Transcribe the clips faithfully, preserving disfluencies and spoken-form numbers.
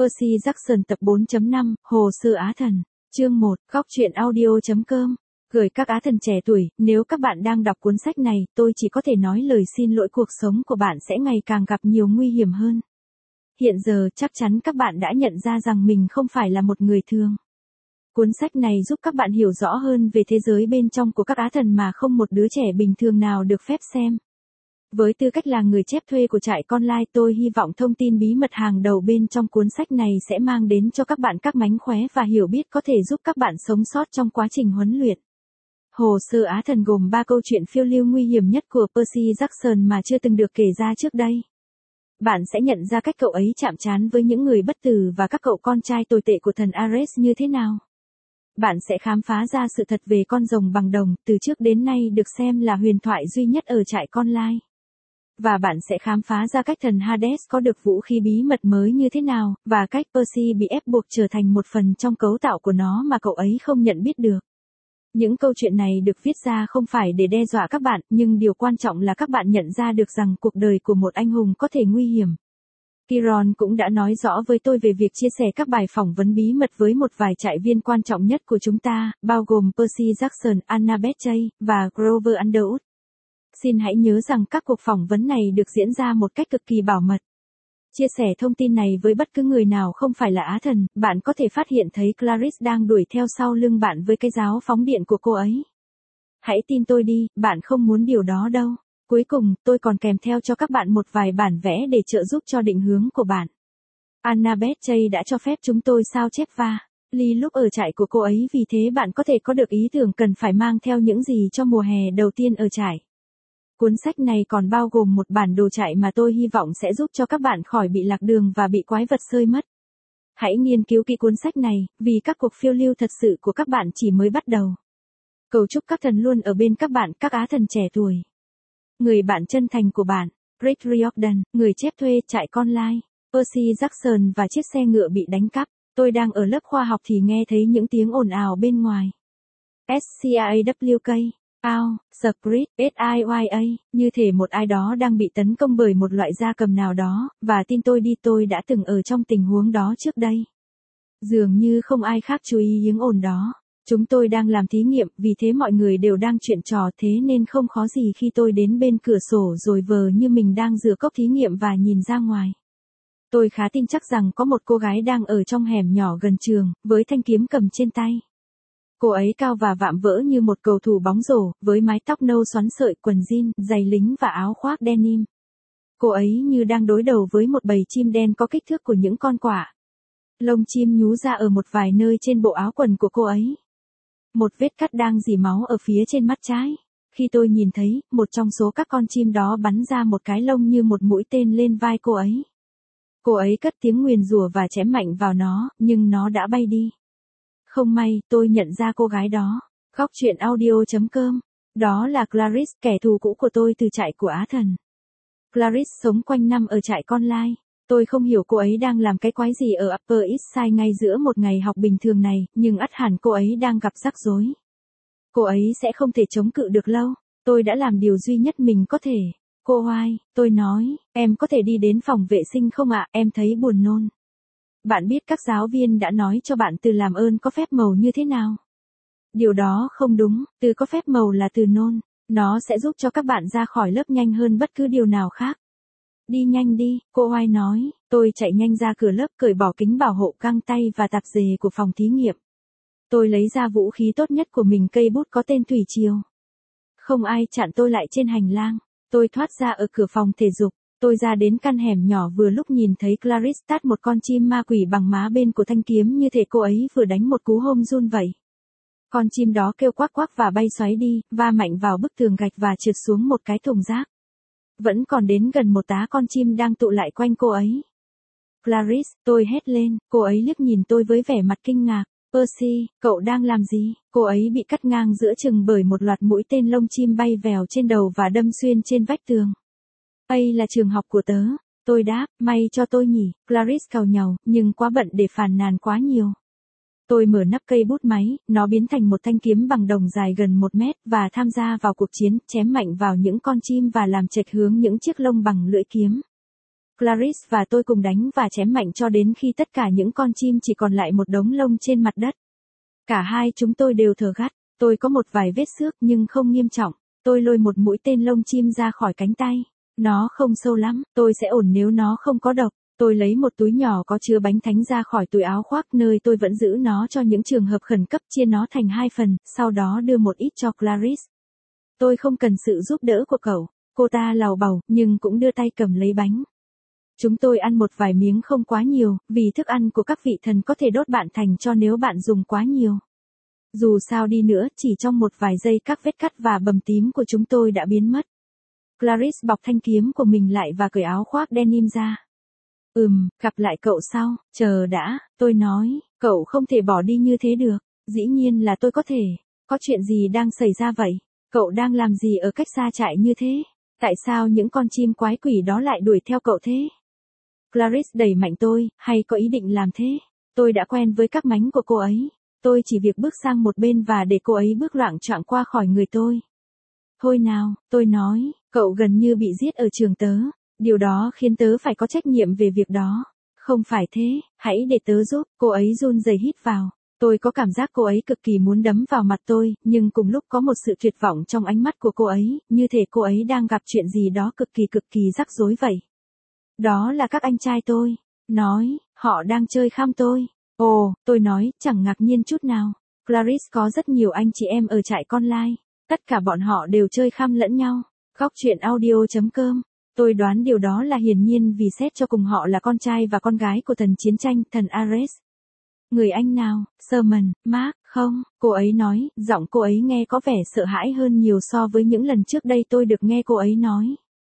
Percy Jackson tập bốn chấm năm, Hồ sơ Á thần. Chương một, góc truyện audio.com. Gửi các Á thần trẻ tuổi, nếu các bạn đang đọc cuốn sách này, tôi chỉ có thể nói lời xin lỗi, cuộc sống của bạn sẽ ngày càng gặp nhiều nguy hiểm hơn. Hiện giờ chắc chắn các bạn đã nhận ra rằng mình không phải là một người thường. Cuốn sách này giúp các bạn hiểu rõ hơn về thế giới bên trong của các Á thần mà không một đứa trẻ bình thường nào được phép xem. Với tư cách là người chép thuê của trại con lai, tôi hy vọng thông tin bí mật hàng đầu bên trong cuốn sách này sẽ mang đến cho các bạn các mánh khóe và hiểu biết có thể giúp các bạn sống sót trong quá trình huấn luyện. Hồ sơ Á thần gồm ba câu chuyện phiêu lưu nguy hiểm nhất của Percy Jackson mà chưa từng được kể ra trước đây. Bạn sẽ nhận ra cách cậu ấy chạm trán với những người bất tử và các cậu con trai tồi tệ của thần Ares như thế nào. Bạn sẽ khám phá ra sự thật về con rồng bằng đồng, từ trước đến nay được xem là huyền thoại duy nhất ở trại con lai. Và bạn sẽ khám phá ra cách thần Hades có được vũ khí bí mật mới như thế nào, và cách Percy bị ép buộc trở thành một phần trong cấu tạo của nó mà cậu ấy không nhận biết được. Những câu chuyện này được viết ra không phải để đe dọa các bạn, nhưng điều quan trọng là các bạn nhận ra được rằng cuộc đời của một anh hùng có thể nguy hiểm. Kiron cũng đã nói rõ với tôi về việc chia sẻ các bài phỏng vấn bí mật với một vài trại viên quan trọng nhất của chúng ta, bao gồm Percy Jackson, Annabeth Chase, và Grover Underwood. Xin hãy nhớ rằng các cuộc phỏng vấn này được diễn ra một cách cực kỳ bảo mật. Chia sẻ thông tin này với bất cứ người nào không phải là Á thần, bạn có thể phát hiện thấy Clarice đang đuổi theo sau lưng bạn với cái giáo phóng điện của cô ấy. Hãy tin tôi đi, bạn không muốn điều đó đâu. Cuối cùng, tôi còn kèm theo cho các bạn một vài bản vẽ để trợ giúp cho định hướng của bạn. Annabeth Chase đã cho phép chúng tôi sao chép và ly lúc ở trại của cô ấy, vì thế bạn có thể có được ý tưởng cần phải mang theo những gì cho mùa hè đầu tiên ở trại. Cuốn sách này còn bao gồm một bản đồ trại mà tôi hy vọng sẽ giúp cho các bạn khỏi bị lạc đường và bị quái vật xơi mất. Hãy nghiên cứu kỹ cuốn sách này, vì các cuộc phiêu lưu thật sự của các bạn chỉ mới bắt đầu. Cầu chúc các thần luôn ở bên các bạn, các Á thần trẻ tuổi. Người bạn chân thành của bạn, Rick Riordan, người chép thuê trại con lai. Percy Jackson và chiếc xe ngựa bị đánh cắp. Tôi đang ở lớp khoa học thì nghe thấy những tiếng ồn ào bên ngoài. S C A W K. Ow, Script, S I Y A, như thể một ai đó đang bị tấn công bởi một loại gia cầm nào đó, và tin tôi đi, tôi đã từng ở trong tình huống đó trước đây. Dường như không ai khác chú ý tiếng ồn đó. Chúng tôi đang làm thí nghiệm, vì thế mọi người đều đang chuyện trò, thế nên không khó gì khi tôi đến bên cửa sổ rồi vờ như mình đang rửa cốc thí nghiệm và nhìn ra ngoài. Tôi khá tin chắc rằng có một cô gái đang ở trong hẻm nhỏ gần trường, với thanh kiếm cầm trên tay. Cô ấy cao và vạm vỡ như một cầu thủ bóng rổ, với mái tóc nâu xoắn sợi, quần jean, giày lính và áo khoác denim. Cô ấy như đang đối đầu với một bầy chim đen có kích thước của những con quạ. Lông chim nhú ra ở một vài nơi trên bộ áo quần của cô ấy. Một vết cắt đang rỉ máu ở phía trên mắt trái. Khi tôi nhìn thấy, một trong số các con chim đó bắn ra một cái lông như một mũi tên lên vai cô ấy. Cô ấy cất tiếng nguyền rủa và chém mạnh vào nó, nhưng nó đã bay đi. Không may, tôi nhận ra cô gái đó. Góc truyện audio.com. Đó là Clarice, kẻ thù cũ của tôi từ trại của Á thần. Clarice sống quanh năm ở trại con lai. Tôi không hiểu cô ấy đang làm cái quái gì ở Upper East Side ngay giữa một ngày học bình thường này, nhưng ắt hẳn cô ấy đang gặp rắc rối. Cô ấy sẽ không thể chống cự được lâu. Tôi đã làm điều duy nhất mình có thể. Cô White, tôi nói, em có thể đi đến phòng vệ sinh không ạ, em thấy buồn nôn. Bạn biết các giáo viên đã nói cho bạn từ làm ơn có phép màu như thế nào? Điều đó không đúng, từ có phép màu là từ nôn. Nó sẽ giúp cho các bạn ra khỏi lớp nhanh hơn bất cứ điều nào khác. Đi nhanh đi, cô White nói. Tôi chạy nhanh ra cửa lớp, cởi bỏ kính bảo hộ, găng tay và tạp dề của phòng thí nghiệm. Tôi lấy ra vũ khí tốt nhất của mình, cây bút có tên thủy triều. Không ai chặn tôi lại trên hành lang. Tôi thoát ra ở cửa phòng thể dục. Tôi ra đến căn hẻm nhỏ vừa lúc nhìn thấy Clarice tát một con chim ma quỷ bằng má bên của thanh kiếm, như thể cô ấy vừa đánh một cú home run vậy. Con chim đó kêu quắc quắc và bay xoáy đi, va mạnh vào bức tường gạch và trượt xuống một cái thùng rác. Vẫn còn đến gần một tá con chim đang tụ lại quanh cô ấy. Clarice, tôi hét lên, cô ấy liếc nhìn tôi với vẻ mặt kinh ngạc. Percy, cậu đang làm gì? Cô ấy bị cắt ngang giữa chừng bởi một loạt mũi tên lông chim bay vèo trên đầu và đâm xuyên trên vách tường. Đây là trường học của tớ. Tôi đáp, may cho tôi nhỉ. Clarice càu nhàu, nhưng quá bận để phàn nàn quá nhiều. Tôi mở nắp cây bút máy, nó biến thành một thanh kiếm bằng đồng dài gần một mét, và tham gia vào cuộc chiến, chém mạnh vào những con chim và làm chệch hướng những chiếc lông bằng lưỡi kiếm. Clarice và tôi cùng đánh và chém mạnh cho đến khi tất cả những con chim chỉ còn lại một đống lông trên mặt đất. Cả hai chúng tôi đều thở gắt, tôi có một vài vết xước nhưng không nghiêm trọng. Tôi lôi một mũi tên lông chim ra khỏi cánh tay. Nó không sâu lắm, tôi sẽ ổn nếu nó không có độc. Tôi lấy một túi nhỏ có chứa bánh thánh ra khỏi túi áo khoác nơi tôi vẫn giữ nó cho những trường hợp khẩn cấp, chia nó thành hai phần, sau đó đưa một ít cho Clarice. Tôi không cần sự giúp đỡ của cậu, cô ta lào bầu, nhưng cũng đưa tay cầm lấy bánh. Chúng tôi ăn một vài miếng không quá nhiều, vì thức ăn của các vị thần có thể đốt bạn thành tro nếu bạn dùng quá nhiều. Dù sao đi nữa, chỉ trong một vài giây các vết cắt và bầm tím của chúng tôi đã biến mất. Clarice bọc thanh kiếm của mình lại và cởi áo khoác denim ra. Ừm, gặp lại cậu sau, chờ đã, tôi nói, cậu không thể bỏ đi như thế được, dĩ nhiên là tôi có thể, có chuyện gì đang xảy ra vậy, cậu đang làm gì ở cách xa trại như thế, tại sao những con chim quái quỷ đó lại đuổi theo cậu thế? Clarice đẩy mạnh tôi, hay có ý định làm thế, tôi đã quen với các mánh của cô ấy, tôi chỉ việc bước sang một bên và để cô ấy bước loạng choạng qua khỏi người tôi. Thôi nào, tôi nói, cậu gần như bị giết ở trường tớ. Điều đó khiến tớ phải có trách nhiệm về việc đó. Không phải thế, hãy để tớ giúp. Cô ấy run rẩy hít vào. Tôi có cảm giác cô ấy cực kỳ muốn đấm vào mặt tôi, nhưng cùng lúc có một sự tuyệt vọng trong ánh mắt của cô ấy, như thể cô ấy đang gặp chuyện gì đó cực kỳ cực kỳ rắc rối vậy. Đó là các anh trai tôi. Nói, họ đang chơi khăm tôi. Ồ, tôi nói, chẳng ngạc nhiên chút nào. Clarice có rất nhiều anh chị em ở trại con lai. Tất cả bọn họ đều chơi khăm lẫn nhau. Góc truyện audio chấm com. Tôi đoán điều đó là hiển nhiên vì xét cho cùng họ là con trai và con gái của thần chiến tranh, thần Ares. Người anh nào, Sherman, Mark, không, cô ấy nói, giọng cô ấy nghe có vẻ sợ hãi hơn nhiều so với những lần trước đây tôi được nghe cô ấy nói.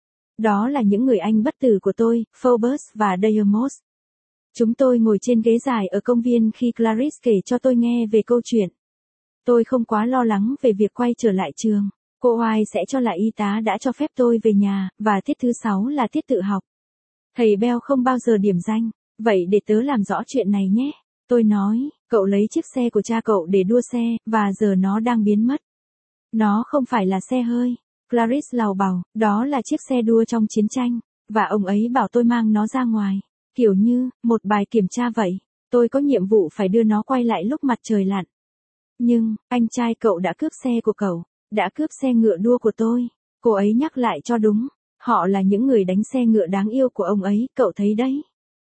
Đó là những người anh bất tử của tôi, Phobos và Deimos. Chúng tôi ngồi trên ghế dài ở công viên khi Clarice kể cho tôi nghe về câu chuyện. Tôi không quá lo lắng về việc quay trở lại trường. Cô White sẽ cho là y tá đã cho phép tôi về nhà, và tiết thứ sáu là tiết tự học. Thầy Bell không bao giờ điểm danh, vậy để tớ làm rõ chuyện này nhé. Tôi nói, cậu lấy chiếc xe của cha cậu để đua xe, và giờ nó đang biến mất. Nó không phải là xe hơi. Clarice lào bào, đó là chiếc xe đua trong chiến tranh, và ông ấy bảo tôi mang nó ra ngoài. Kiểu như, một bài kiểm tra vậy, tôi có nhiệm vụ phải đưa nó quay lại lúc mặt trời lặn. Nhưng, anh trai cậu đã cướp xe của cậu. Đã cướp xe ngựa đua của tôi. Cô ấy nhắc lại cho đúng. Họ là những người đánh xe ngựa đáng yêu của ông ấy, cậu thấy đấy.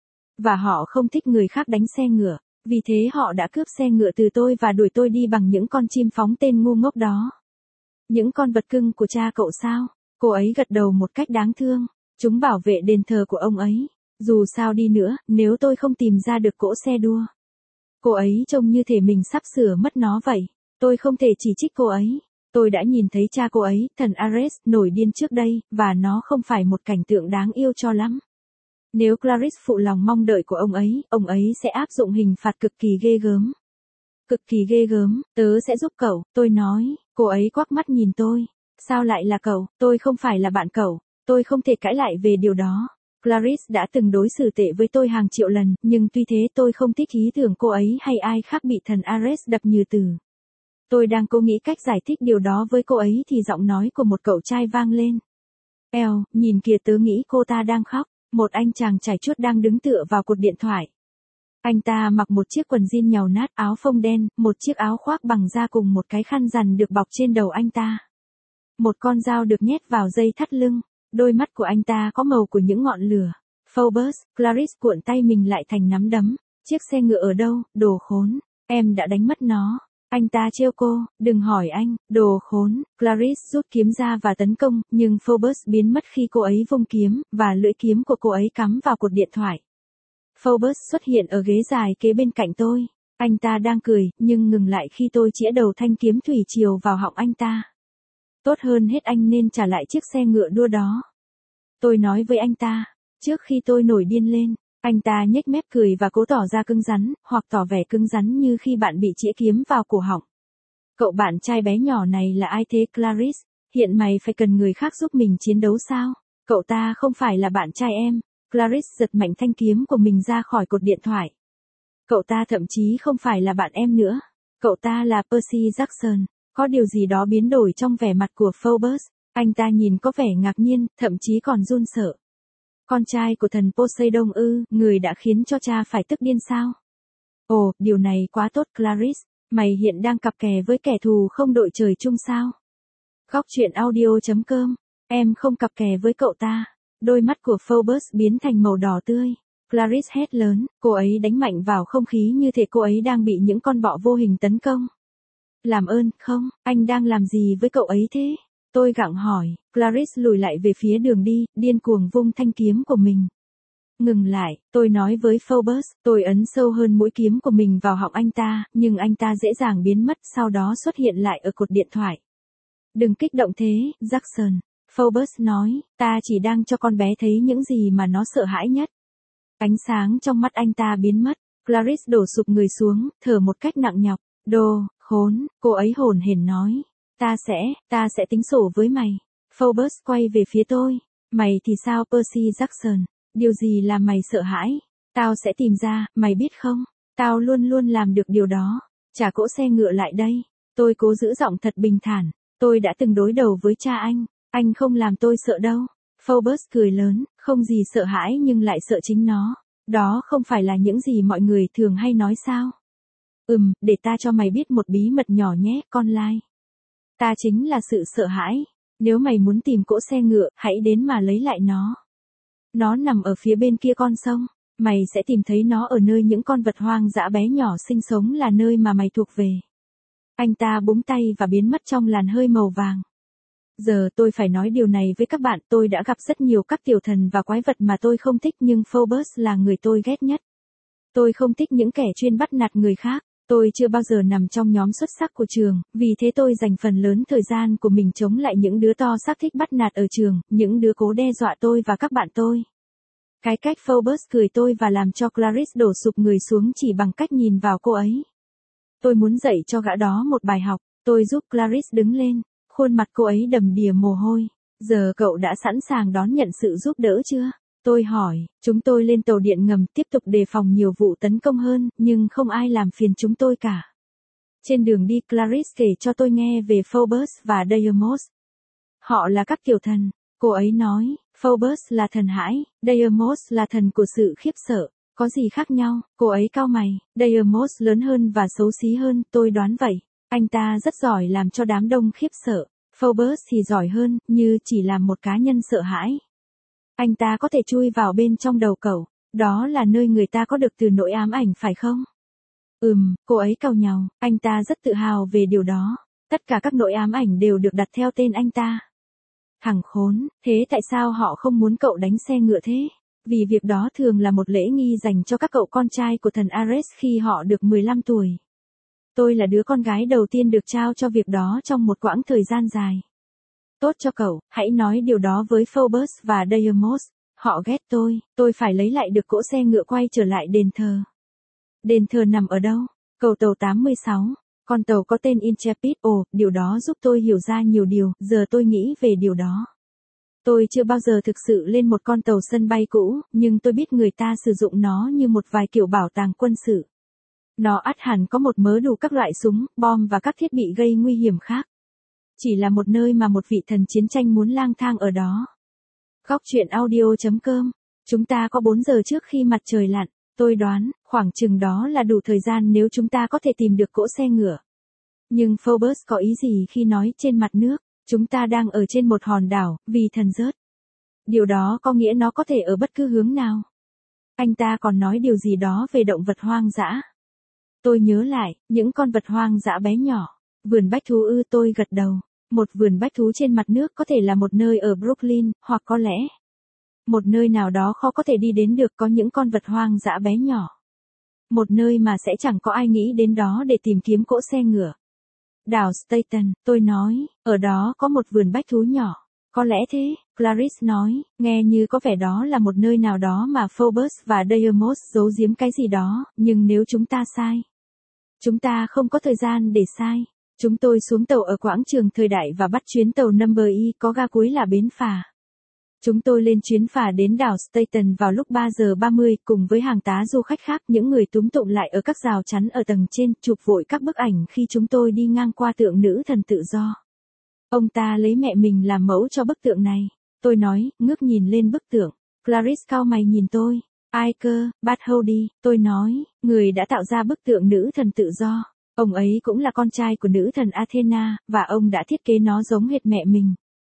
Và họ không thích người khác đánh xe ngựa. Vì thế họ đã cướp xe ngựa từ tôi và đuổi tôi đi bằng những con chim phóng tên ngu ngốc đó. Những con vật cưng của cha cậu sao? Cô ấy gật đầu một cách đáng thương. Chúng bảo vệ đền thờ của ông ấy. Dù sao đi nữa, nếu tôi không tìm ra được cỗ xe đua. Cô ấy trông như thể mình sắp sửa mất nó vậy. Tôi không thể chỉ trích cô ấy. Tôi đã nhìn thấy cha cô ấy, thần Ares, nổi điên trước đây, và nó không phải một cảnh tượng đáng yêu cho lắm. Nếu Clarice phụ lòng mong đợi của ông ấy, ông ấy sẽ áp dụng hình phạt cực kỳ ghê gớm. Cực kỳ ghê gớm, tớ sẽ giúp cậu, tôi nói, cô ấy quắc mắt nhìn tôi. Sao lại là cậu, tôi không phải là bạn cậu, tôi không thể cãi lại về điều đó. Clarice đã từng đối xử tệ với tôi hàng triệu lần, nhưng tuy thế tôi không thích ý tưởng cô ấy hay ai khác bị thần Ares đập như từ. Tôi đang cố nghĩ cách giải thích điều đó với cô ấy thì giọng nói của một cậu trai vang lên. Eo, nhìn kìa, tớ nghĩ cô ta đang khóc. Một anh chàng trải chuốt đang đứng tựa vào cột điện thoại. Anh ta mặc một chiếc quần jean nhàu nát, áo phông đen, một chiếc áo khoác bằng da cùng một cái khăn rằn được bọc trên đầu anh ta. Một con dao được nhét vào dây thắt lưng. Đôi mắt của anh ta có màu của những ngọn lửa. Phobos, Clarice cuộn tay mình lại thành nắm đấm. Chiếc xe ngựa ở đâu, đồ khốn. Em đã đánh mất nó. Anh ta trêu cô, đừng hỏi anh, đồ khốn. Clarice rút kiếm ra và tấn công, nhưng Phobos biến mất khi cô ấy vung kiếm, và lưỡi kiếm của cô ấy cắm vào cột điện thoại. Phobos xuất hiện ở ghế dài kế bên cạnh tôi. Anh ta đang cười, nhưng ngừng lại khi tôi chĩa đầu thanh kiếm thủy triều vào họng anh ta. Tốt hơn hết anh nên trả lại chiếc xe ngựa đua đó. Tôi nói với anh ta, trước khi tôi nổi điên lên. Anh ta nhếch mép cười và cố tỏ ra cứng rắn, hoặc tỏ vẻ cứng rắn như khi bạn bị chĩa kiếm vào cổ họng. Cậu bạn trai bé nhỏ này là ai thế Clarice? Hiện mày phải cần người khác giúp mình chiến đấu sao? Cậu ta không phải là bạn trai em. Clarice giật mạnh thanh kiếm của mình ra khỏi cột điện thoại. Cậu ta thậm chí không phải là bạn em nữa. Cậu ta là Percy Jackson. Có điều gì đó biến đổi trong vẻ mặt của Phobos. Anh ta nhìn có vẻ ngạc nhiên, thậm chí còn run sợ. Con trai của thần Poseidon ư, người đã khiến cho cha phải tức điên sao? Ồ, điều này quá tốt Clarice, mày hiện đang cặp kè với kẻ thù không đội trời chung sao? Góc truyện audio.com, em không cặp kè với cậu ta. Đôi mắt của Phoebus biến thành màu đỏ tươi. Clarice hét lớn, cô ấy đánh mạnh vào không khí như thể cô ấy đang bị những con bọ vô hình tấn công. Làm ơn, không, anh đang làm gì với cậu ấy thế? Tôi gặng hỏi, Clarice lùi lại về phía đường đi, điên cuồng vung thanh kiếm của mình. Ngừng lại, tôi nói với Phoebus, tôi ấn sâu hơn mũi kiếm của mình vào họng anh ta, nhưng anh ta dễ dàng biến mất sau đó xuất hiện lại ở cột điện thoại. Đừng kích động thế, Jackson. Phoebus nói, ta chỉ đang cho con bé thấy những gì mà nó sợ hãi nhất. Ánh sáng trong mắt anh ta biến mất, Clarice đổ sụp người xuống, thở một cách nặng nhọc. Đồ, khốn, cô ấy hồn hển nói. Ta sẽ, ta sẽ tính sổ với mày. Phoebus quay về phía tôi. Mày thì sao Percy Jackson? Điều gì làm mày sợ hãi? Tao sẽ tìm ra, mày biết không? Tao luôn luôn làm được điều đó. Trả cỗ xe ngựa lại đây. Tôi cố giữ giọng thật bình thản. Tôi đã từng đối đầu với cha anh. Anh không làm tôi sợ đâu. Phoebus cười lớn, không gì sợ hãi nhưng lại sợ chính nó. Đó không phải là những gì mọi người thường hay nói sao? Ừm, để ta cho mày biết một bí mật nhỏ nhé, con lai. Ta chính là sự sợ hãi. Nếu mày muốn tìm cỗ xe ngựa, hãy đến mà lấy lại nó. Nó nằm ở phía bên kia con sông. Mày sẽ tìm thấy nó ở nơi những con vật hoang dã bé nhỏ sinh sống là nơi mà mày thuộc về. Anh ta búng tay và biến mất trong làn hơi màu vàng. Giờ tôi phải nói điều này với các bạn, tôi đã gặp rất nhiều các tiểu thần và quái vật mà tôi không thích nhưng Phoebus là người tôi ghét nhất. Tôi không thích những kẻ chuyên bắt nạt người khác. Tôi chưa bao giờ nằm trong nhóm xuất sắc của trường, vì thế tôi dành phần lớn thời gian của mình chống lại những đứa to xác thích bắt nạt ở trường, những đứa cố đe dọa tôi và các bạn tôi. Cái cách Phoebus cười tôi và làm cho Clarice đổ sụp người xuống chỉ bằng cách nhìn vào cô ấy. Tôi muốn dạy cho gã đó một bài học, tôi giúp Clarice đứng lên, khuôn mặt cô ấy đầm đìa mồ hôi. Giờ cậu đã sẵn sàng đón nhận sự giúp đỡ chưa? Tôi hỏi, chúng tôi lên tàu điện ngầm tiếp tục đề phòng nhiều vụ tấn công hơn, nhưng không ai làm phiền chúng tôi cả. Trên đường đi Clarice kể cho tôi nghe về Phoebus và Deimos. Họ là các tiểu thần, cô ấy nói, Phoebus là thần hãi, Deimos là thần của sự khiếp sợ. Có gì khác nhau? Cô ấy cau mày, Deimos lớn hơn và xấu xí hơn, tôi đoán vậy. Anh ta rất giỏi làm cho đám đông khiếp sợ. Phoebus thì giỏi hơn, như chỉ là một cá nhân sợ hãi. Anh ta có thể chui vào bên trong đầu cậu. Đó là nơi người ta có được từ nỗi ám ảnh phải không? Ừm, cô ấy cau nhàu, anh ta rất tự hào về điều đó. Tất cả các nỗi ám ảnh đều được đặt theo tên anh ta. Thằng khốn, thế tại sao họ không muốn cậu đánh xe ngựa thế? Vì việc đó thường là một lễ nghi dành cho các cậu con trai của thần Ares khi họ được mười lăm tuổi. Tôi là đứa con gái đầu tiên được trao cho việc đó trong một quãng thời gian dài. Tốt cho cậu, hãy nói điều đó với Phoebus và Deimos. Họ ghét tôi, tôi phải lấy lại được cỗ xe ngựa quay trở lại đền thờ. Đền thờ nằm ở đâu? Cầu tàu tám mươi sáu. Con tàu có tên Intrepid. Ồ, điều đó giúp tôi hiểu ra nhiều điều, giờ tôi nghĩ về điều đó. Tôi chưa bao giờ thực sự lên một con tàu sân bay cũ, nhưng tôi biết người ta sử dụng nó như một vài kiểu bảo tàng quân sự. Nó ắt hẳn có một mớ đủ các loại súng, bom và các thiết bị gây nguy hiểm khác. Chỉ là một nơi mà một vị thần chiến tranh muốn lang thang ở đó. Góc truyện audio.com. Chúng ta có bốn giờ trước khi mặt trời lặn. Tôi đoán, khoảng chừng đó là đủ thời gian nếu chúng ta có thể tìm được cỗ xe ngựa. Nhưng Phoebus có ý gì khi nói trên mặt nước? Chúng ta đang ở trên một hòn đảo, vì thần rớt. Điều đó có nghĩa nó có thể ở bất cứ hướng nào. Anh ta còn nói điều gì đó về động vật hoang dã. Tôi nhớ lại, những con vật hoang dã bé nhỏ. Vườn bách thú ư, tôi gật đầu. Một vườn bách thú trên mặt nước có thể là một nơi ở Brooklyn, hoặc có lẽ một nơi nào đó khó có thể đi đến được có những con vật hoang dã bé nhỏ. Một nơi mà sẽ chẳng có ai nghĩ đến đó để tìm kiếm cỗ xe ngựa. Đảo Staten, tôi nói, ở đó có một vườn bách thú nhỏ. Có lẽ thế, Clarice nói, nghe như có vẻ đó là một nơi nào đó mà Phoebus và Deimos giấu giếm cái gì đó, nhưng nếu chúng ta sai. Chúng ta không có thời gian để sai. Chúng tôi xuống tàu ở quảng trường thời đại và bắt chuyến tàu Number E có ga cuối là bến phà. Chúng tôi lên chuyến phà đến đảo Staten vào lúc ba giờ ba mươi cùng với hàng tá du khách khác, những người túm tụm lại ở các rào chắn ở tầng trên, chụp vội các bức ảnh khi chúng tôi đi ngang qua tượng nữ thần tự do. Ông ta lấy mẹ mình làm mẫu cho bức tượng này. Tôi nói, ngước nhìn lên bức tượng. Clarice cau mày nhìn tôi. Ai cơ, Bartholdi, tôi nói, người đã tạo ra bức tượng nữ thần tự do. Ông ấy cũng là con trai của nữ thần Athena, và ông đã thiết kế nó giống hệt mẹ mình.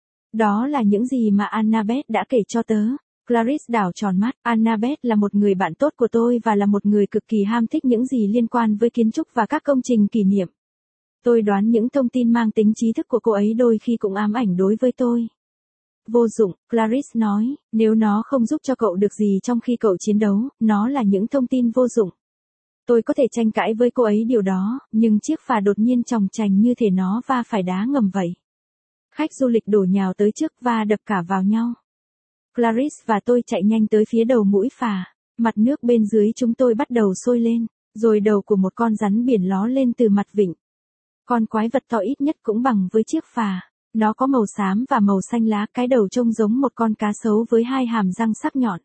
Đó là những gì mà Annabeth đã kể cho tớ. Clarice đảo tròn mắt. Annabeth là một người bạn tốt của tôi và là một người cực kỳ ham thích những gì liên quan với kiến trúc và các công trình kỷ niệm. Tôi đoán những thông tin mang tính trí thức của cô ấy đôi khi cũng ám ảnh đối với tôi. Vô dụng, Clarice nói, nếu nó không giúp cho cậu được gì trong khi cậu chiến đấu, nó là những thông tin vô dụng. Tôi có thể tranh cãi với cô ấy điều đó, nhưng chiếc phà đột nhiên chòng chành như thể nó va phải đá ngầm vậy. Khách du lịch đổ nhào tới trước và đập cả vào nhau. Clarice và tôi chạy nhanh tới phía đầu mũi phà. Mặt nước bên dưới chúng tôi bắt đầu sôi lên, rồi đầu của một con rắn biển ló lên từ mặt vịnh. Con quái vật to ít nhất cũng bằng với chiếc phà. Nó có màu xám và màu xanh lá, cái đầu trông giống một con cá sấu với hai hàm răng sắc nhọn.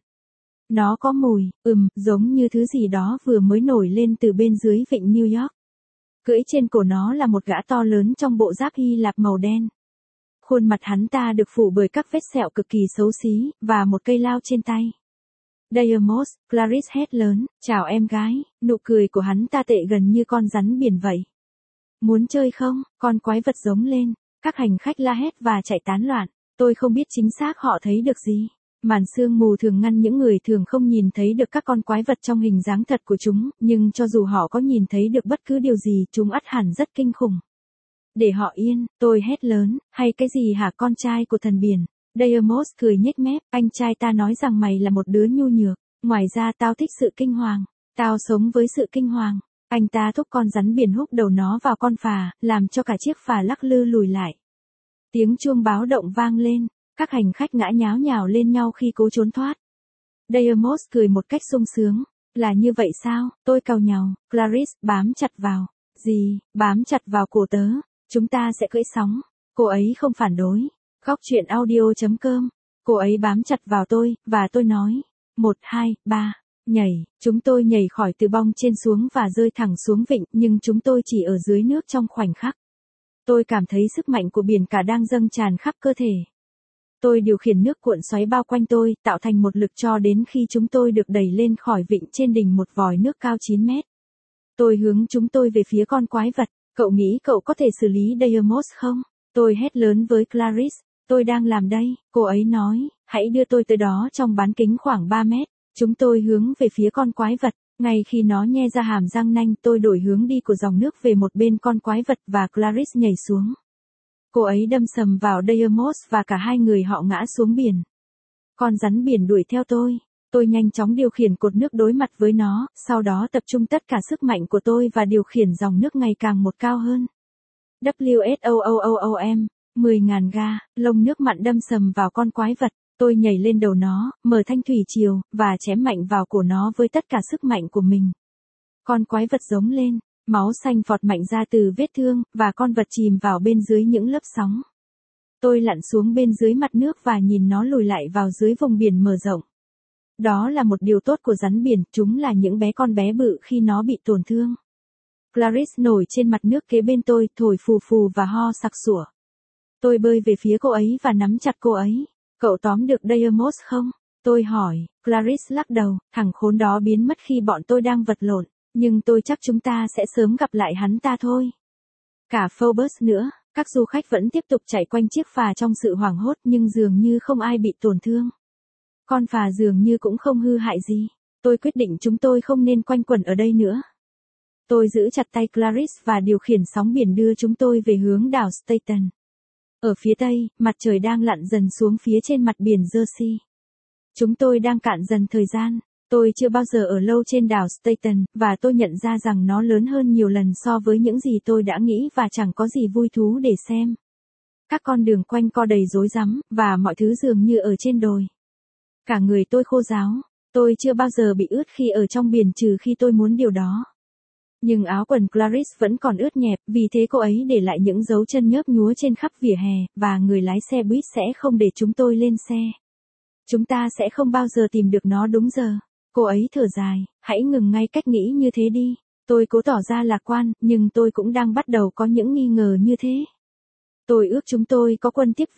Nó có mùi, ừm, giống như thứ gì đó vừa mới nổi lên từ bên dưới vịnh New York. Cưỡi trên cổ nó là một gã to lớn trong bộ giáp Hy Lạp màu đen. Khuôn mặt hắn ta được phủ bởi các vết sẹo cực kỳ xấu xí, và một cây lao trên tay. Deimos, Clarice hét lớn, chào em gái, nụ cười của hắn ta tệ gần như con rắn biển vậy. Muốn chơi không? Con quái vật giống lên, các hành khách la hét và chạy tán loạn, tôi không biết chính xác họ thấy được gì. Màn sương mù thường ngăn những người thường không nhìn thấy được các con quái vật trong hình dáng thật của chúng, nhưng cho dù họ có nhìn thấy được bất cứ điều gì, chúng ắt hẳn rất kinh khủng. Để họ yên, tôi hét lớn, hay cái gì hả con trai của thần biển? Deimos cười nhếch mép, anh trai ta nói rằng mày là một đứa nhu nhược, ngoài ra tao thích sự kinh hoàng, tao sống với sự kinh hoàng. Anh ta thúc con rắn biển húc đầu nó vào con phà, làm cho cả chiếc phà lắc lư lùi lại. Tiếng chuông báo động vang lên, các hành khách ngã nháo nhào lên nhau khi cố trốn thoát. Deimos cười một cách sung sướng, là như vậy sao? Tôi cau nhàu, Clarice bám chặt vào. Gì, bám chặt vào cổ tớ, chúng ta sẽ cưỡi sóng. Cô ấy không phản đối. Góc truyện audio chấm com. Cô ấy bám chặt vào tôi, và tôi nói, một, hai, ba, nhảy. Chúng tôi nhảy khỏi từ bong trên xuống và rơi thẳng xuống vịnh, nhưng chúng tôi chỉ ở dưới nước trong khoảnh khắc. Tôi cảm thấy sức mạnh của biển cả đang dâng tràn khắp cơ thể. Tôi điều khiển nước cuộn xoáy bao quanh tôi, tạo thành một lực cho đến khi chúng tôi được đẩy lên khỏi vịnh trên đỉnh một vòi nước cao chín mét. Tôi hướng chúng tôi về phía con quái vật. Cậu nghĩ cậu có thể xử lý Deimos không? Tôi hét lớn với Clarice. Tôi đang làm đây, cô ấy nói, hãy đưa tôi tới đó trong bán kính khoảng ba mét. Chúng tôi hướng về phía con quái vật. Ngay khi nó nhe ra hàm răng nanh, tôi đổi hướng đi của dòng nước về một bên con quái vật và Clarice nhảy xuống. Cô ấy đâm sầm vào Deimos và cả hai người họ ngã xuống biển. Con rắn biển đuổi theo tôi. Tôi nhanh chóng điều khiển cột nước đối mặt với nó, sau đó tập trung tất cả sức mạnh của tôi và điều khiển dòng nước ngày càng một cao hơn. WSOOOOM, mười nghìn ga, lông nước mặn đâm sầm vào con quái vật. Tôi nhảy lên đầu nó, mở thanh thủy triều, và chém mạnh vào cổ nó với tất cả sức mạnh của mình. Con quái vật giống lên, máu xanh phọt mạnh ra từ vết thương, và con vật chìm vào bên dưới những lớp sóng. Tôi lặn xuống bên dưới mặt nước và nhìn nó lùi lại vào dưới vùng biển mở rộng. Đó là một điều tốt của rắn biển, chúng là những bé con bé bự khi nó bị tổn thương. Clarice nổi trên mặt nước kế bên tôi, thổi phù phù và ho sặc sủa. Tôi bơi về phía cô ấy và nắm chặt cô ấy. Cậu tóm được Deimos không? Tôi hỏi. Clarice lắc đầu, thằng khốn đó biến mất khi bọn tôi đang vật lộn, nhưng tôi chắc chúng ta sẽ sớm gặp lại hắn ta thôi. Cả Phobos nữa, các du khách vẫn tiếp tục chạy quanh chiếc phà trong sự hoảng hốt, nhưng dường như không ai bị tổn thương. Con phà dường như cũng không hư hại gì. Tôi quyết định chúng tôi không nên quanh quẩn ở đây nữa. Tôi giữ chặt tay Clarice và điều khiển sóng biển đưa chúng tôi về hướng đảo Staten. Ở phía tây, mặt trời đang lặn dần xuống phía trên mặt biển Jersey. Chúng tôi đang cạn dần thời gian. Tôi chưa bao giờ ở lâu trên đảo Staten, và tôi nhận ra rằng nó lớn hơn nhiều lần so với những gì tôi đã nghĩ và chẳng có gì vui thú để xem. Các con đường quanh co đầy rối rắm, và mọi thứ dường như ở trên đồi. Cả người tôi khô ráo. Tôi chưa bao giờ bị ướt khi ở trong biển trừ khi tôi muốn điều đó. Nhưng áo quần Clarice vẫn còn ướt nhẹp, vì thế cô ấy để lại những dấu chân nhớp nhúa trên khắp vỉa hè, và người lái xe buýt sẽ không để chúng tôi lên xe. Chúng ta sẽ không bao giờ tìm được nó đúng giờ. Cô ấy thở dài, hãy ngừng ngay cách nghĩ như thế đi. Tôi cố tỏ ra lạc quan, nhưng tôi cũng đang bắt đầu có những nghi ngờ như thế. Tôi ước chúng tôi có quân tiếp viện.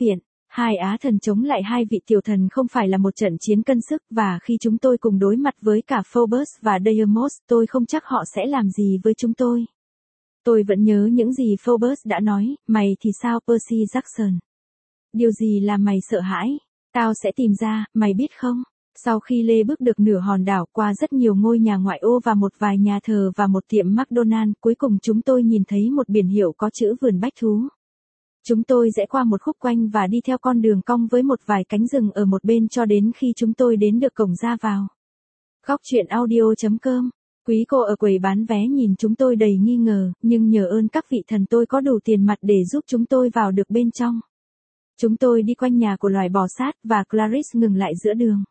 Hai Á thần chống lại hai vị tiểu thần không phải là một trận chiến cân sức, và khi chúng tôi cùng đối mặt với cả Phobos và Deimos, tôi không chắc họ sẽ làm gì với chúng tôi. Tôi vẫn nhớ những gì Phobos đã nói, mày thì sao Percy Jackson? Điều gì làm mày sợ hãi? Tao sẽ tìm ra, mày biết không? Sau khi Lê bước được nửa hòn đảo qua rất nhiều ngôi nhà ngoại ô và một vài nhà thờ và một tiệm McDonald's, cuối cùng chúng tôi nhìn thấy một biển hiệu có chữ vườn bách thú. Chúng tôi rẽ qua một khúc quanh và đi theo con đường cong với một vài cánh rừng ở một bên cho đến khi chúng tôi đến được cổng ra vào. Góc truyện audio chấm com. Quý cô ở quầy bán vé nhìn chúng tôi đầy nghi ngờ, nhưng nhờ ơn các vị thần tôi có đủ tiền mặt để giúp chúng tôi vào được bên trong. Chúng tôi đi quanh nhà của loài bò sát và Clarice ngừng lại giữa đường.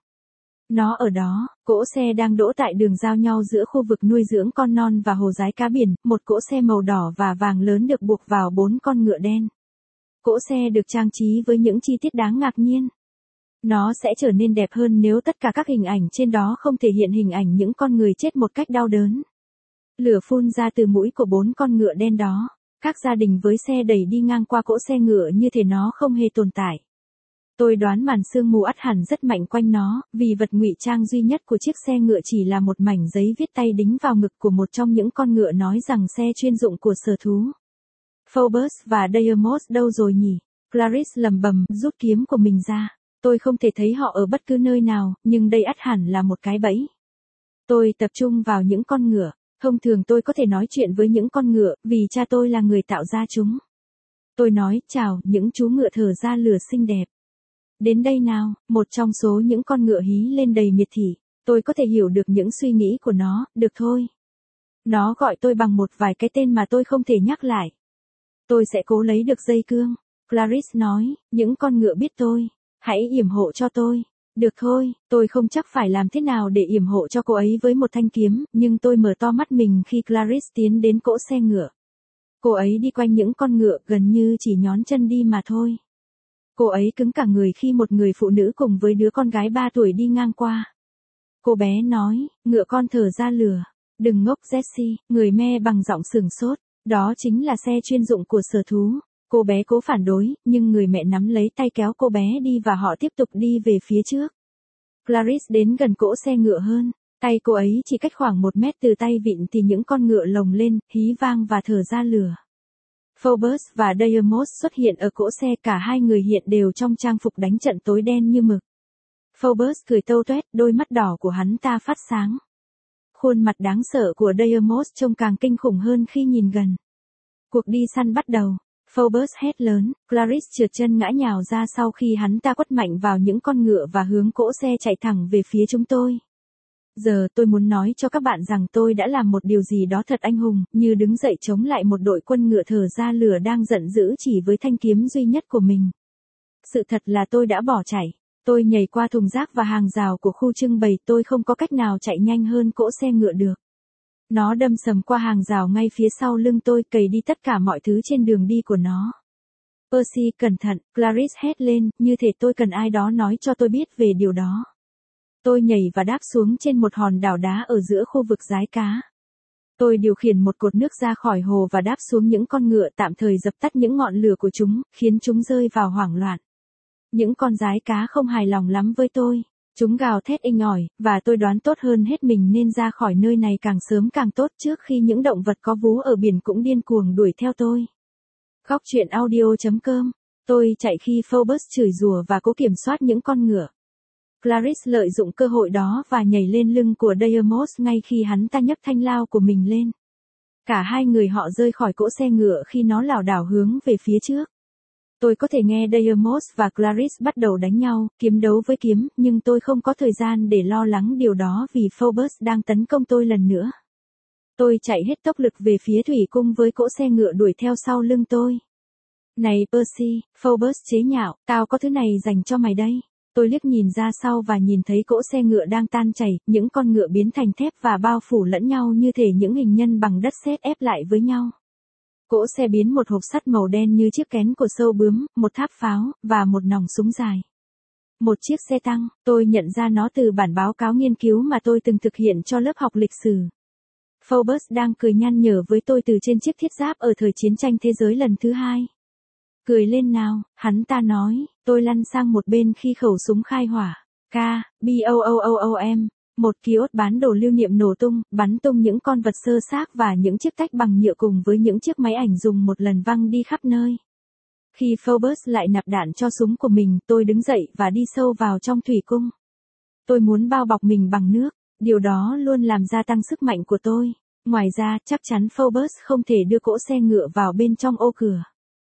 Nó ở đó, cỗ xe đang đỗ tại đường giao nhau giữa khu vực nuôi dưỡng con non và hồ dái cá biển, một cỗ xe màu đỏ và vàng lớn được buộc vào bốn con ngựa đen. Cỗ xe được trang trí với những chi tiết đáng ngạc nhiên. Nó sẽ trở nên đẹp hơn nếu tất cả các hình ảnh trên đó không thể hiện hình ảnh những con người chết một cách đau đớn. Lửa phun ra từ mũi của bốn con ngựa đen đó. Các gia đình với xe đẩy đi ngang qua cỗ xe ngựa như thể nó không hề tồn tại. Tôi đoán màn sương mù ắt hẳn rất mạnh quanh nó, vì vật ngụy trang duy nhất của chiếc xe ngựa chỉ là một mảnh giấy viết tay đính vào ngực của một trong những con ngựa nói rằng xe chuyên dụng của sở thú. Phobos và Deimos đâu rồi nhỉ? Clarice lẩm bẩm, rút kiếm của mình ra. Tôi không thể thấy họ ở bất cứ nơi nào, nhưng đây ắt hẳn là một cái bẫy. Tôi tập trung vào những con ngựa. Thông thường tôi có thể nói chuyện với những con ngựa, vì cha tôi là người tạo ra chúng. Tôi nói, chào, những chú ngựa thở ra lửa xinh đẹp. Đến đây nào, một trong số những con ngựa hí lên đầy miệt thị. Tôi có thể hiểu được những suy nghĩ của nó, được thôi. Nó gọi tôi bằng một vài cái tên mà tôi không thể nhắc lại. Tôi sẽ cố lấy được dây cương. Clarice nói, những con ngựa biết tôi. Hãy yểm hộ cho tôi. Được thôi, tôi không chắc phải làm thế nào để yểm hộ cho cô ấy với một thanh kiếm, nhưng tôi mở to mắt mình khi Clarice tiến đến cỗ xe ngựa. Cô ấy đi quanh những con ngựa gần như chỉ nhón chân đi mà thôi. Cô ấy cứng cả người khi một người phụ nữ cùng với đứa con gái ba tuổi đi ngang qua. Cô bé nói, ngựa con thở ra lửa. Đừng ngốc Jessie, người me bằng giọng sửng sốt. Đó chính là xe chuyên dụng của sở thú. Cô bé cố phản đối, nhưng người mẹ nắm lấy tay kéo cô bé đi và họ tiếp tục đi về phía trước. Clarice đến gần cỗ xe ngựa hơn. Tay cô ấy chỉ cách khoảng một mét từ tay vịn thì những con ngựa lồng lên, hí vang và thở ra lửa. Phobos và Deimos xuất hiện ở cỗ xe, cả hai người hiện đều trong trang phục đánh trận tối đen như mực. Phobos cười tâu tuét, đôi mắt đỏ của hắn ta phát sáng. Khuôn mặt đáng sợ của Deimos trông càng kinh khủng hơn khi nhìn gần. Cuộc đi săn bắt đầu. Phobos hét lớn, Clarice trượt chân ngã nhào ra sau khi hắn ta quất mạnh vào những con ngựa và hướng cỗ xe chạy thẳng về phía chúng tôi. Giờ tôi muốn nói cho các bạn rằng tôi đã làm một điều gì đó thật anh hùng, như đứng dậy chống lại một đội quân ngựa thở ra lửa đang giận dữ chỉ với thanh kiếm duy nhất của mình. Sự thật là tôi đã bỏ chạy. Tôi nhảy qua thùng rác và hàng rào của khu trưng bày, tôi không có cách nào chạy nhanh hơn cỗ xe ngựa được. Nó đâm sầm qua hàng rào ngay phía sau lưng tôi, cày đi tất cả mọi thứ trên đường đi của nó. Percy, cẩn thận, Clarice hét lên, như thể tôi cần ai đó nói cho tôi biết về điều đó. Tôi nhảy và đáp xuống trên một hòn đảo đá ở giữa khu vực dái cá. Tôi điều khiển một cột nước ra khỏi hồ và đáp xuống những con ngựa, tạm thời dập tắt những ngọn lửa của chúng, khiến chúng rơi vào hoảng loạn. Những con dái cá không hài lòng lắm với tôi. Chúng gào thét inh ỏi, và tôi đoán tốt hơn hết mình nên ra khỏi nơi này càng sớm càng tốt trước khi những động vật có vú ở biển cũng điên cuồng đuổi theo tôi. Góc truyện audio chấm com. Tôi chạy khi Phobos chửi rủa và cố kiểm soát những con ngựa. Clarice lợi dụng cơ hội đó và nhảy lên lưng của Deimos ngay khi hắn ta nhấc thanh lao của mình lên. Cả hai người họ rơi khỏi cỗ xe ngựa khi nó lảo đảo hướng về phía trước. Tôi có thể nghe Deimos và Clarice bắt đầu đánh nhau, kiếm đấu với kiếm, nhưng tôi không có thời gian để lo lắng điều đó vì Phobos đang tấn công tôi lần nữa. Tôi chạy hết tốc lực về phía thủy cung với cỗ xe ngựa đuổi theo sau lưng tôi. Này Percy, Phobos chế nhạo, tao có thứ này dành cho mày đây. Tôi liếc nhìn ra sau và nhìn thấy cỗ xe ngựa đang tan chảy, những con ngựa biến thành thép và bao phủ lẫn nhau như thể những hình nhân bằng đất sét ép lại với nhau. Cỗ xe biến một hộp sắt màu đen như chiếc kén của sâu bướm, một tháp pháo, và một nòng súng dài. Một chiếc xe tăng, tôi nhận ra nó từ bản báo cáo nghiên cứu mà tôi từng thực hiện cho lớp học lịch sử. Phobos đang cười nhăn nhở với tôi từ trên chiếc thiết giáp ở thời chiến tranh thế giới lần thứ hai. cười lên nào, hắn ta nói, tôi lăn sang một bên khi khẩu súng khai hỏa. K, B O O O O M, một kiosk bán đồ lưu niệm nổ tung, bắn tung những con vật xơ xác và những chiếc tách bằng nhựa cùng với những chiếc máy ảnh dùng một lần văng đi khắp nơi. Khi Phobos lại nạp đạn cho súng của mình, tôi đứng dậy và đi sâu vào trong thủy cung. Tôi muốn bao bọc mình bằng nước, điều đó luôn làm gia tăng sức mạnh của tôi. Ngoài ra, chắc chắn Phobos không thể đưa cỗ xe ngựa vào bên trong ô cửa.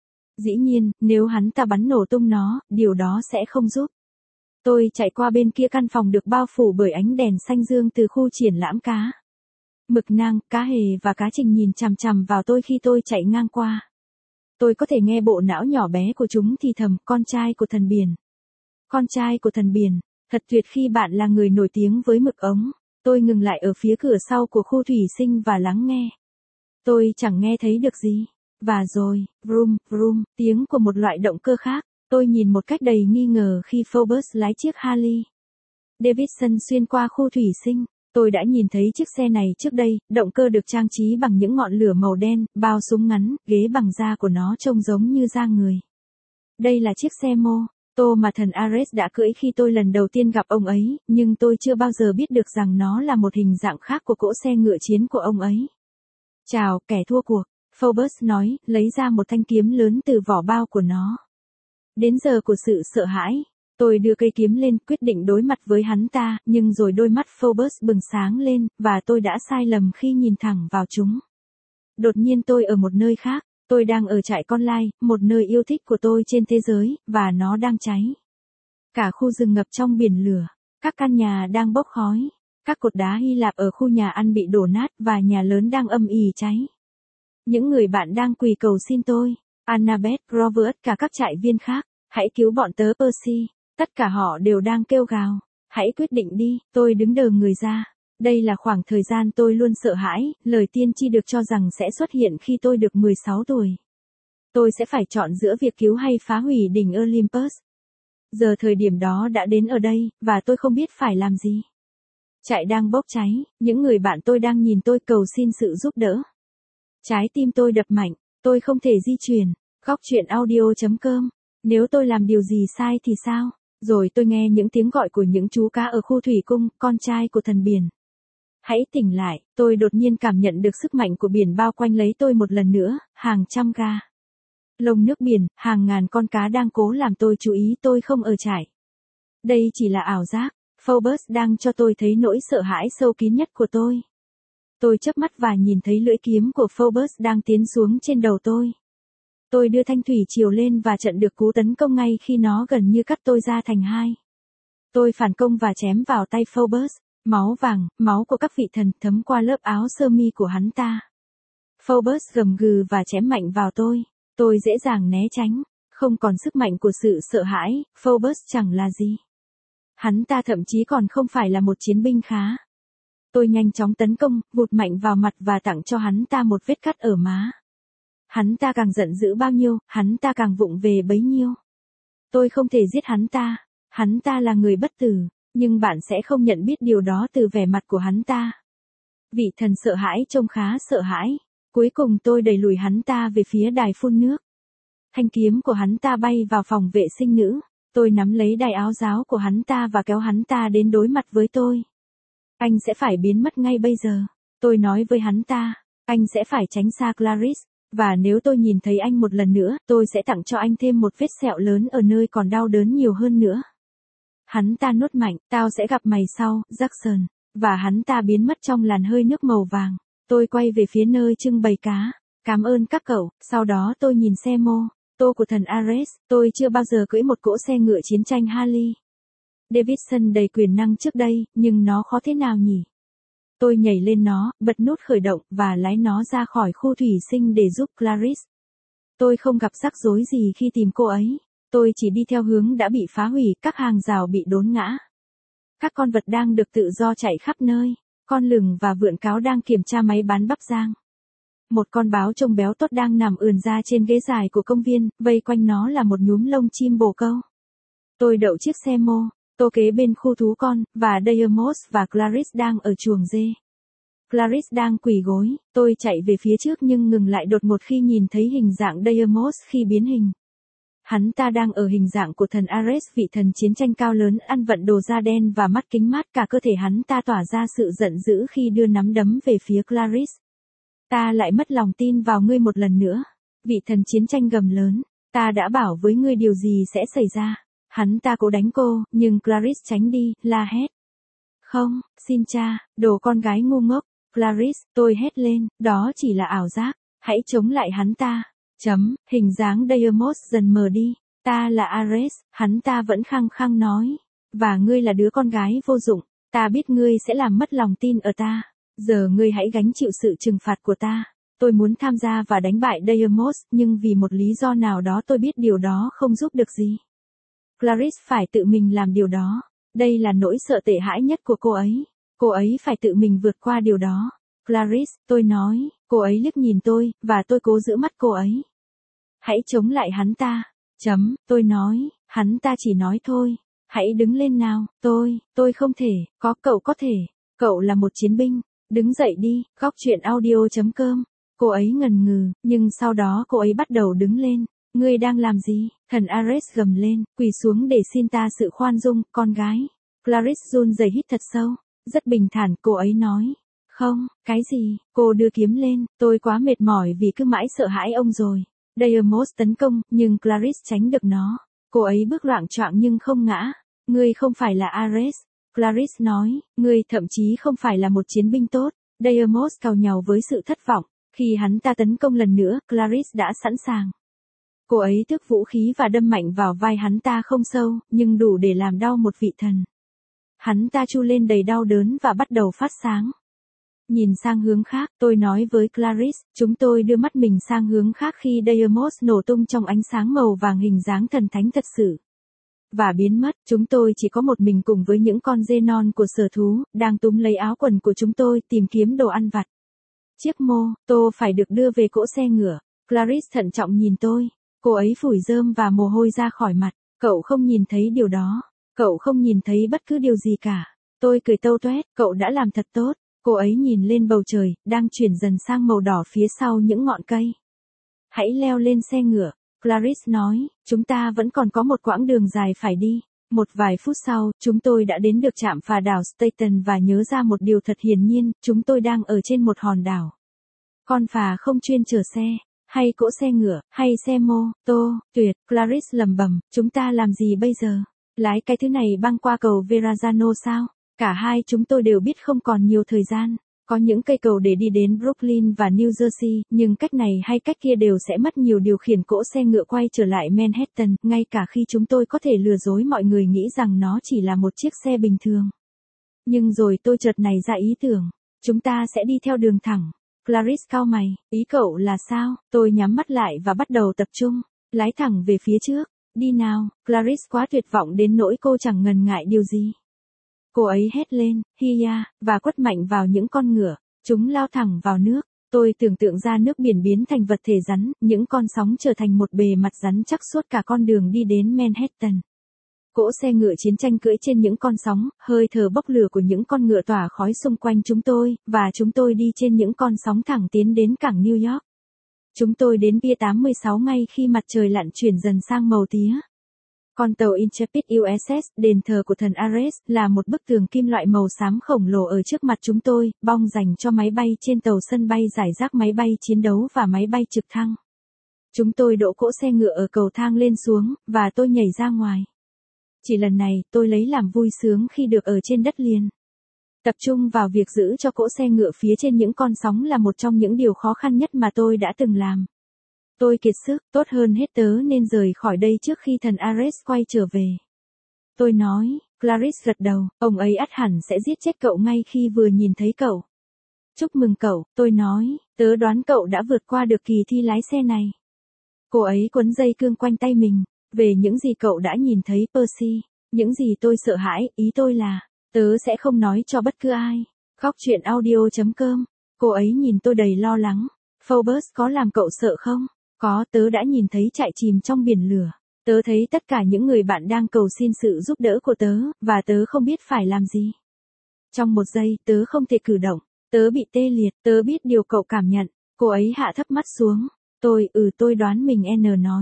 Dĩ nhiên, nếu hắn ta bắn nổ tung nó, điều đó sẽ không giúp. Tôi chạy qua bên kia căn phòng được bao phủ bởi ánh đèn xanh dương từ khu triển lãm cá. Mực nang, cá hề và cá trình nhìn chằm chằm vào tôi khi tôi chạy ngang qua. Tôi có thể nghe bộ não nhỏ bé của chúng thì thầm, con trai của thần biển. Con trai của thần biển, thật tuyệt khi bạn là người nổi tiếng với mực ống. Tôi ngừng lại ở phía cửa sau của khu thủy sinh và lắng nghe. Tôi chẳng nghe thấy được gì. Và rồi, vroom, vroom, tiếng của một loại động cơ khác. Tôi nhìn một cách đầy nghi ngờ khi Phobos lái chiếc Harley Davidson xuyên qua khu thủy sinh. Tôi đã nhìn thấy chiếc xe này trước đây, động cơ được trang trí bằng những ngọn lửa màu đen, bao súng ngắn, ghế bằng da của nó trông giống như da người. Đây là chiếc xe mô tô mà thần Ares đã cưỡi khi tôi lần đầu tiên gặp ông ấy, nhưng tôi chưa bao giờ biết được rằng nó là một hình dạng khác của cỗ xe ngựa chiến của ông ấy. Chào, kẻ thua cuộc, Phobos nói, lấy ra một thanh kiếm lớn từ vỏ bao của nó. Đến giờ của sự sợ hãi, tôi đưa cây kiếm lên quyết định đối mặt với hắn ta, nhưng rồi đôi mắt Phobos bừng sáng lên, và tôi đã sai lầm khi nhìn thẳng vào chúng. Đột nhiên tôi ở một nơi khác, tôi đang ở trại con lai, một nơi yêu thích của tôi trên thế giới, và nó đang cháy. Cả khu rừng ngập trong biển lửa, các căn nhà đang bốc khói, các cột đá Hy Lạp ở khu nhà ăn bị đổ nát và nhà lớn đang âm ỉ cháy. Những người bạn đang quỳ cầu xin tôi, Annabeth, Robert, cả các trại viên khác, hãy cứu bọn tớ Percy. Tất cả họ đều đang kêu gào, hãy quyết định đi, tôi đứng đờ người ra. Đây là khoảng thời gian tôi luôn sợ hãi, lời tiên tri được cho rằng sẽ xuất hiện khi tôi được mười sáu tuổi. Tôi sẽ phải chọn giữa việc cứu hay phá hủy đỉnh Olympus. Giờ thời điểm đó đã đến ở đây, và tôi không biết phải làm gì. Trại đang bốc cháy, những người bạn tôi đang nhìn tôi cầu xin sự giúp đỡ. Trái tim tôi đập mạnh, tôi không thể di chuyển. Góc truyện audio chấm com. Nếu tôi làm điều gì sai thì sao? Rồi tôi nghe những tiếng gọi của những chú cá ở khu thủy cung, con trai của thần biển. Hãy tỉnh lại, tôi đột nhiên cảm nhận được sức mạnh của biển bao quanh lấy tôi một lần nữa, hàng trăm ga lồng nước biển, hàng ngàn con cá đang cố làm tôi chú ý tôi không ở trại. Đây chỉ là ảo giác, Phobos đang cho tôi thấy nỗi sợ hãi sâu kín nhất của tôi. Tôi chớp mắt và nhìn thấy lưỡi kiếm của Phobos đang tiến xuống trên đầu tôi. Tôi đưa thanh thủy triều lên và trận được cú tấn công ngay khi nó gần như cắt tôi ra thành hai. Tôi phản công và chém vào tay Phobos, máu vàng, máu của các vị thần thấm qua lớp áo sơ mi của hắn ta. Phobos gầm gừ và chém mạnh vào tôi, tôi dễ dàng né tránh, không còn sức mạnh của sự sợ hãi, Phobos chẳng là gì. Hắn ta thậm chí còn không phải là một chiến binh khá. Tôi nhanh chóng tấn công, vụt mạnh vào mặt và tặng cho hắn ta một vết cắt ở má. Hắn ta càng giận dữ bao nhiêu, hắn ta càng vụng về bấy nhiêu. Tôi không thể giết hắn ta, hắn ta là người bất tử, nhưng bạn sẽ không nhận biết điều đó từ vẻ mặt của hắn ta. Vị thần sợ hãi trông khá sợ hãi, cuối cùng tôi đẩy lùi hắn ta về phía đài phun nước. Thanh kiếm của hắn ta bay vào phòng vệ sinh nữ, tôi nắm lấy đai áo giáo của hắn ta và kéo hắn ta đến đối mặt với tôi. Anh sẽ phải biến mất ngay bây giờ, tôi nói với hắn ta, anh sẽ phải tránh xa Clarice. Và nếu tôi nhìn thấy anh một lần nữa, tôi sẽ tặng cho anh thêm một vết sẹo lớn ở nơi còn đau đớn nhiều hơn nữa. Hắn ta nuốt mạnh, tao sẽ gặp mày sau, Jackson. Và hắn ta biến mất trong làn hơi nước màu vàng. Tôi quay về phía nơi trưng bày cá. Cảm ơn các cậu, sau đó tôi nhìn xe mô tô của thần Ares, tôi chưa bao giờ cưỡi một cỗ xe ngựa chiến tranh Harley Davidson đầy quyền năng trước đây, nhưng nó khó thế nào nhỉ? Tôi nhảy lên nó, bật nút khởi động, và lái nó ra khỏi khu thủy sinh để giúp Clarice. Tôi không gặp rắc rối gì khi tìm cô ấy. Tôi chỉ đi theo hướng đã bị phá hủy, các hàng rào bị đốn ngã. Các con vật đang được tự do chạy khắp nơi. Con lửng và vượn cáo đang kiểm tra máy bán bắp rang. Một con báo trông béo tốt đang nằm ườn ra trên ghế dài của công viên, vây quanh nó là một nhúm lông chim bồ câu. Tôi đậu chiếc xe mô tô kế bên khu thú con, và Deimos và Clarice đang ở chuồng dê. Clarice đang quỳ gối, tôi chạy về phía trước nhưng ngừng lại đột ngột khi nhìn thấy hình dạng Deimos khi biến hình. Hắn ta đang ở hình dạng của thần Ares, vị thần chiến tranh cao lớn, ăn vận đồ da đen và mắt kính mát, cả cơ thể hắn ta tỏa ra sự giận dữ khi đưa nắm đấm về phía Clarice. Ta lại mất lòng tin vào ngươi một lần nữa. Vị thần chiến tranh gầm lớn, ta đã bảo với ngươi điều gì sẽ xảy ra. Hắn ta cố đánh cô, nhưng Clarice tránh đi, la hét. Không, xin cha, đồ con gái ngu ngốc. Clarice, tôi hét lên, đó chỉ là ảo giác, hãy chống lại hắn ta. Chấm, hình dáng Deimos dần mờ đi. Ta là Ares, hắn ta vẫn khăng khăng nói. Và ngươi là đứa con gái vô dụng, ta biết ngươi sẽ làm mất lòng tin ở ta. Giờ ngươi hãy gánh chịu sự trừng phạt của ta. Tôi muốn tham gia và đánh bại Deimos, nhưng vì một lý do nào đó tôi biết điều đó không giúp được gì. Clarice phải tự mình làm điều đó. Đây là nỗi sợ tệ hãi nhất của cô ấy. Cô ấy phải tự mình vượt qua điều đó. Clarice, tôi nói, cô ấy liếc nhìn tôi, và tôi cố giữ mắt cô ấy. Hãy chống lại hắn ta. Chấm, tôi nói, hắn ta chỉ nói thôi. Hãy đứng lên nào, tôi, tôi không thể, có cậu có thể. Cậu là một chiến binh, đứng dậy đi, góc chuyện audio.com. Cô ấy ngần ngừ, nhưng sau đó cô ấy bắt đầu đứng lên. Ngươi đang làm gì? Thần Ares gầm lên, quỳ xuống để xin ta sự khoan dung, con gái. Clarice run rẩy hít thật sâu. Rất bình thản, cô ấy nói. Không, cái gì? Cô đưa kiếm lên, tôi quá mệt mỏi vì cứ mãi sợ hãi ông rồi. Deimos tấn công, nhưng Clarice tránh được nó. Cô ấy bước loạng choạng nhưng không ngã. Ngươi không phải là Ares. Clarice nói, ngươi thậm chí không phải là một chiến binh tốt. Deimos càu nhàu với sự thất vọng. Khi hắn ta tấn công lần nữa, Clarice đã sẵn sàng. Cô ấy tước vũ khí và đâm mạnh vào vai hắn ta không sâu, nhưng đủ để làm đau một vị thần. Hắn ta chu lên đầy đau đớn và bắt đầu phát sáng. Nhìn sang hướng khác, tôi nói với Clarice, chúng tôi đưa mắt mình sang hướng khác khi Deimos nổ tung trong ánh sáng màu vàng hình dáng thần thánh thật sự. Và biến mất, chúng tôi chỉ có một mình cùng với những con dê non của sở thú, đang túm lấy áo quần của chúng tôi tìm kiếm đồ ăn vặt. Chiếc mô tô phải được đưa về cỗ xe ngựa. Clarice thận trọng nhìn tôi. Cô ấy phủi rơm và mồ hôi ra khỏi mặt. Cậu không nhìn thấy điều đó. Cậu không nhìn thấy bất cứ điều gì cả. Tôi cười tâu tuét, cậu đã làm thật tốt. Cô ấy nhìn lên bầu trời, đang chuyển dần sang màu đỏ phía sau những ngọn cây. Hãy leo lên xe ngựa. Clarice nói, chúng ta vẫn còn có một quãng đường dài phải đi. Một vài phút sau, chúng tôi đã đến được trạm phà đảo Staten và nhớ ra một điều thật hiển nhiên, chúng tôi đang ở trên một hòn đảo. Con phà không chuyên chở xe, hay cỗ xe ngựa, hay xe mô tô, tuyệt, Clarice lẩm bẩm, chúng ta làm gì bây giờ? Lái cái thứ này băng qua cầu Verrazano sao? Cả hai chúng tôi đều biết không còn nhiều thời gian. Có những cây cầu để đi đến Brooklyn và New Jersey, nhưng cách này hay cách kia đều sẽ mất nhiều điều khiển cỗ xe ngựa quay trở lại Manhattan, ngay cả khi chúng tôi có thể lừa dối mọi người nghĩ rằng nó chỉ là một chiếc xe bình thường. Nhưng rồi tôi chợt nảy ra ý tưởng, chúng ta sẽ đi theo đường thẳng. Clarice cau mày, ý cậu là sao? Tôi nhắm mắt lại và bắt đầu tập trung, lái thẳng về phía trước. Đi nào, Clarice quá tuyệt vọng đến nỗi cô chẳng ngần ngại điều gì. Cô ấy hét lên, hiya, và quất mạnh vào những con ngựa. Chúng lao thẳng vào nước. Tôi tưởng tượng ra nước biển biến thành vật thể rắn, những con sóng trở thành một bề mặt rắn chắc suốt cả con đường đi đến Manhattan. Cỗ xe ngựa chiến tranh cưỡi trên những con sóng, hơi thở bốc lửa của những con ngựa tỏa khói xung quanh chúng tôi, và chúng tôi đi trên những con sóng thẳng tiến đến cảng New York. Chúng tôi đến Pier tám mươi sáu ngay khi mặt trời lặn chuyển dần sang màu tía. Con tàu Intrepid u ét ét, đền thờ của thần Ares, là một bức tường kim loại màu xám khổng lồ ở trước mặt chúng tôi, bong dành cho máy bay trên tàu, sân bay rải rác máy bay chiến đấu và máy bay trực thăng. Chúng tôi đỗ cỗ xe ngựa ở cầu thang lên xuống, và tôi nhảy ra ngoài. Chỉ lần này, tôi lấy làm vui sướng khi được ở trên đất liền. Tập trung vào việc giữ cho cỗ xe ngựa phía trên những con sóng là một trong những điều khó khăn nhất mà tôi đã từng làm. Tôi kiệt sức, tốt hơn hết tớ nên rời khỏi đây trước khi thần Ares quay trở về. Tôi nói, Clarice gật đầu, ông ấy ắt hẳn sẽ giết chết cậu ngay khi vừa nhìn thấy cậu. Chúc mừng cậu, tôi nói, tớ đoán cậu đã vượt qua được kỳ thi lái xe này. Cô ấy quấn dây cương quanh tay mình, về những gì cậu đã nhìn thấy Percy, những gì tôi sợ hãi, ý tôi là, tớ sẽ không nói cho bất cứ ai. Góc chuyện audio.com, cô ấy nhìn tôi đầy lo lắng, Phobos có làm cậu sợ không? Có, tớ đã nhìn thấy trại chìm trong biển lửa. Tớ thấy tất cả những người bạn đang cầu xin sự giúp đỡ của tớ, và tớ không biết phải làm gì. Trong một giây, tớ không thể cử động. Tớ bị tê liệt, tớ biết điều cậu cảm nhận. Cô ấy hạ thấp mắt xuống. Tôi, ừ tôi đoán mình N nói.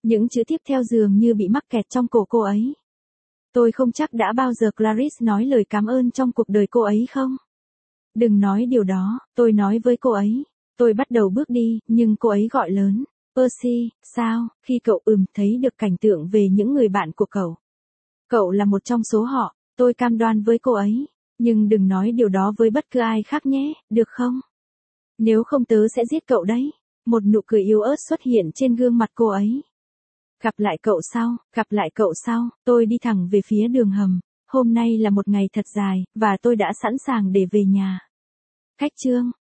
Những chữ tiếp theo dường như bị mắc kẹt trong cổ cô ấy. Tôi không chắc đã bao giờ Clarice nói lời cảm ơn trong cuộc đời cô ấy không? Đừng nói điều đó, tôi nói với cô ấy. Tôi bắt đầu bước đi, nhưng cô ấy gọi lớn. Percy, sao, khi cậu ừm thấy được cảnh tượng về những người bạn của cậu. Cậu là một trong số họ, tôi cam đoan với cô ấy. Nhưng đừng nói điều đó với bất cứ ai khác nhé, được không? Nếu không tớ sẽ giết cậu đấy. Một nụ cười yếu ớt xuất hiện trên gương mặt cô ấy. Gặp lại cậu sau, gặp lại cậu sau, tôi đi thẳng về phía đường hầm. Hôm nay là một ngày thật dài, và tôi đã sẵn sàng để về nhà. Cách chương